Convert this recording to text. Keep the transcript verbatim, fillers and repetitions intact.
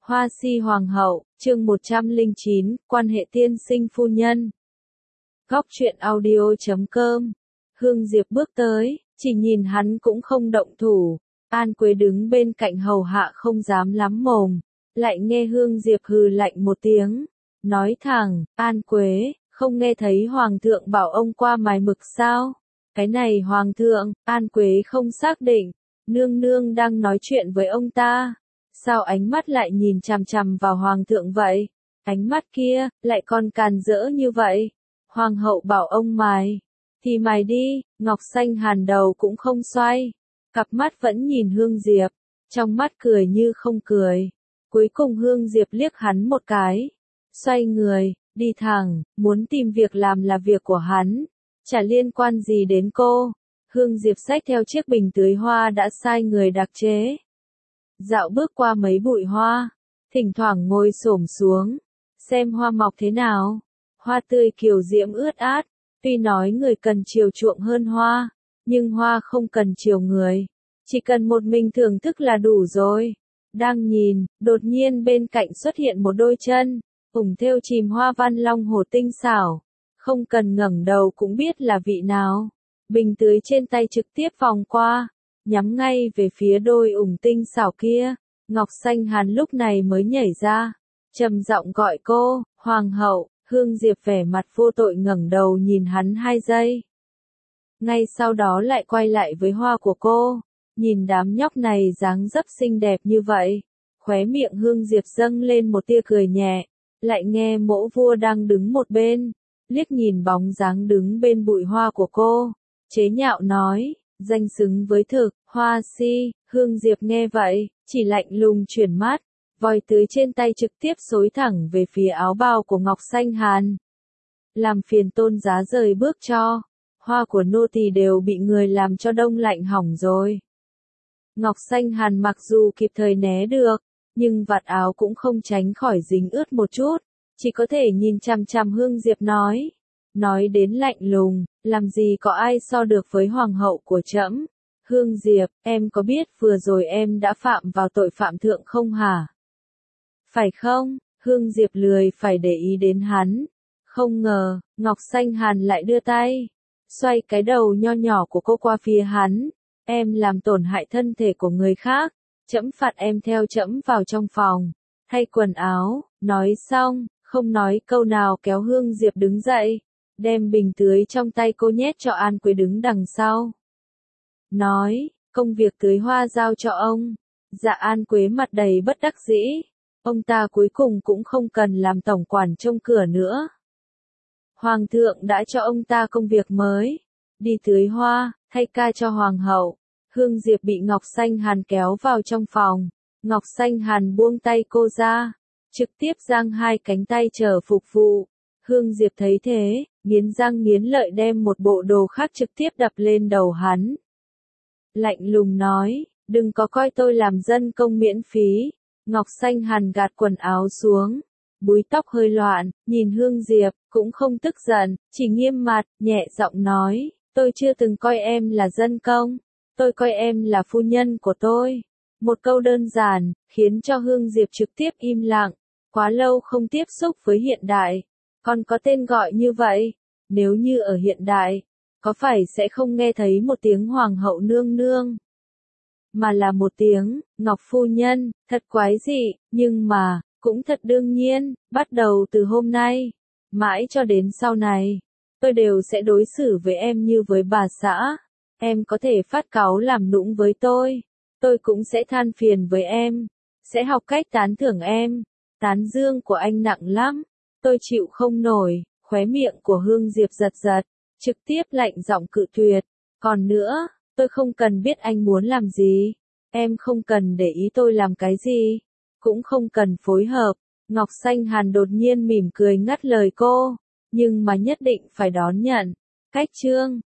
Hoa si hoàng hậu, chương một trăm lẻ chín, quan hệ tiên sinh phu nhân. Góc truyện audio chấm com. Hương Diệp bước tới, chỉ nhìn hắn cũng không động thủ. An Quế đứng bên cạnh hầu hạ không dám lắm mồm. Lại nghe Hương Diệp hừ lạnh một tiếng. Nói thẳng, An Quế, không nghe thấy Hoàng thượng bảo ông qua mài mực sao? Cái này Hoàng thượng, An Quế không xác định. Nương nương đang nói chuyện với ông ta. Sao ánh mắt lại nhìn chằm chằm vào Hoàng thượng vậy? Ánh mắt kia, lại còn càn rỡ như vậy. Hoàng hậu bảo ông mài. Thì mài đi, Ngọc Xanh Hàn đầu cũng không xoay. Cặp mắt vẫn nhìn Hương Diệp. Trong mắt cười như không cười. Cuối cùng Hương Diệp liếc hắn một cái. Xoay người, đi thẳng, muốn tìm việc làm là việc của hắn. Chả liên quan gì đến cô. Hương Diệp xách theo chiếc bình tưới hoa đã sai người đặc chế. Dạo bước qua mấy bụi hoa, thỉnh thoảng ngồi xổm xuống, xem hoa mọc thế nào. Hoa tươi kiều diễm ướt át, tuy nói người cần chiều chuộng hơn hoa, nhưng hoa không cần chiều người, chỉ cần một mình thưởng thức là đủ rồi. Đang nhìn, đột nhiên bên cạnh xuất hiện một đôi chân, ủng thêu chìm hoa văn long hổ tinh xảo, không cần ngẩng đầu cũng biết là vị nào. Bình tưới trên tay trực tiếp vòng qua, nhắm ngay về phía đôi ủng tinh xảo kia. Ngọc Xanh Hàn lúc này mới nhảy ra, trầm giọng gọi cô, Hoàng hậu. Hương Diệp vẻ mặt vô tội ngẩng đầu nhìn hắn hai giây. Ngay sau đó lại quay lại với hoa của cô, nhìn đám nhóc này dáng dấp xinh đẹp như vậy. Khóe miệng Hương Diệp dâng lên một tia cười nhẹ, lại nghe mỗ vua đang đứng một bên, liếc nhìn bóng dáng đứng bên bụi hoa của cô, chế nhạo nói. Danh xứng với thực, hoa si. Hương Diệp nghe vậy, chỉ lạnh lùng chuyển mắt, vòi tưới trên tay trực tiếp xối thẳng về phía áo bào của Ngọc Xanh Hàn. Làm phiền tôn giá rời bước cho, hoa của nô tỳ đều bị người làm cho đông lạnh hỏng rồi. Ngọc Xanh Hàn mặc dù kịp thời né được, nhưng vạt áo cũng không tránh khỏi dính ướt một chút, chỉ có thể nhìn chằm chằm Hương Diệp nói. Nói đến lạnh lùng, làm gì có ai so được với hoàng hậu của trẫm. Hương Diệp, em có biết vừa rồi em đã phạm vào tội phạm thượng không hả? Phải không? Hương Diệp lười phải để ý đến hắn. Không ngờ, Ngọc Xanh Hàn lại đưa tay, xoay cái đầu nho nhỏ của cô qua phía hắn. Em làm tổn hại thân thể của người khác, trẫm phạt em theo trẫm vào trong phòng, thay quần áo. Nói xong, không nói câu nào kéo Hương Diệp đứng dậy, đem bình tưới trong tay cô nhét cho An Quế đứng đằng sau. Nói, công việc tưới hoa giao cho ông. Dạ. An Quế mặt đầy bất đắc dĩ. Ông ta cuối cùng cũng không cần làm tổng quản trông cửa nữa. Hoàng thượng đã cho ông ta công việc mới, đi tưới hoa, thay ca cho hoàng hậu. Hương Diệp bị Ngọc Xanh Hàn kéo vào trong phòng. Ngọc Xanh Hàn buông tay cô ra, trực tiếp giang hai cánh tay chờ phục vụ. Hương Diệp thấy thế, nghiến răng nghiến lợi đem một bộ đồ khác trực tiếp đập lên đầu hắn. Lạnh lùng nói, đừng có coi tôi làm dân công miễn phí. Ngọc Xanh Hàn gạt quần áo xuống, búi tóc hơi loạn, nhìn Hương Diệp, cũng không tức giận, chỉ nghiêm mặt, nhẹ giọng nói, tôi chưa từng coi em là dân công, tôi coi em là phu nhân của tôi. Một câu đơn giản, khiến cho Hương Diệp trực tiếp im lặng, quá lâu không tiếp xúc với hiện đại. Còn có tên gọi như vậy, nếu như ở hiện đại, có phải sẽ không nghe thấy một tiếng hoàng hậu nương nương, mà là một tiếng Ngọc phu nhân. Thật quái dị, nhưng mà cũng thật đương nhiên. Bắt đầu từ hôm nay, mãi cho đến sau này, tôi đều sẽ đối xử với em như với bà xã. Em có thể phát cáu làm nũng với tôi, tôi cũng sẽ than phiền với em, sẽ học cách tán thưởng em. Tán dương của anh nặng lắm, tôi chịu không nổi. Khóe miệng của Hương Diệp giật giật, trực tiếp lạnh giọng cự tuyệt. Còn nữa, tôi không cần biết anh muốn làm gì, em không cần để ý tôi làm cái gì, cũng không cần phối hợp. Ngọc Xanh Hàn đột nhiên mỉm cười ngắt lời cô, nhưng mà nhất định phải đón nhận. Cách chương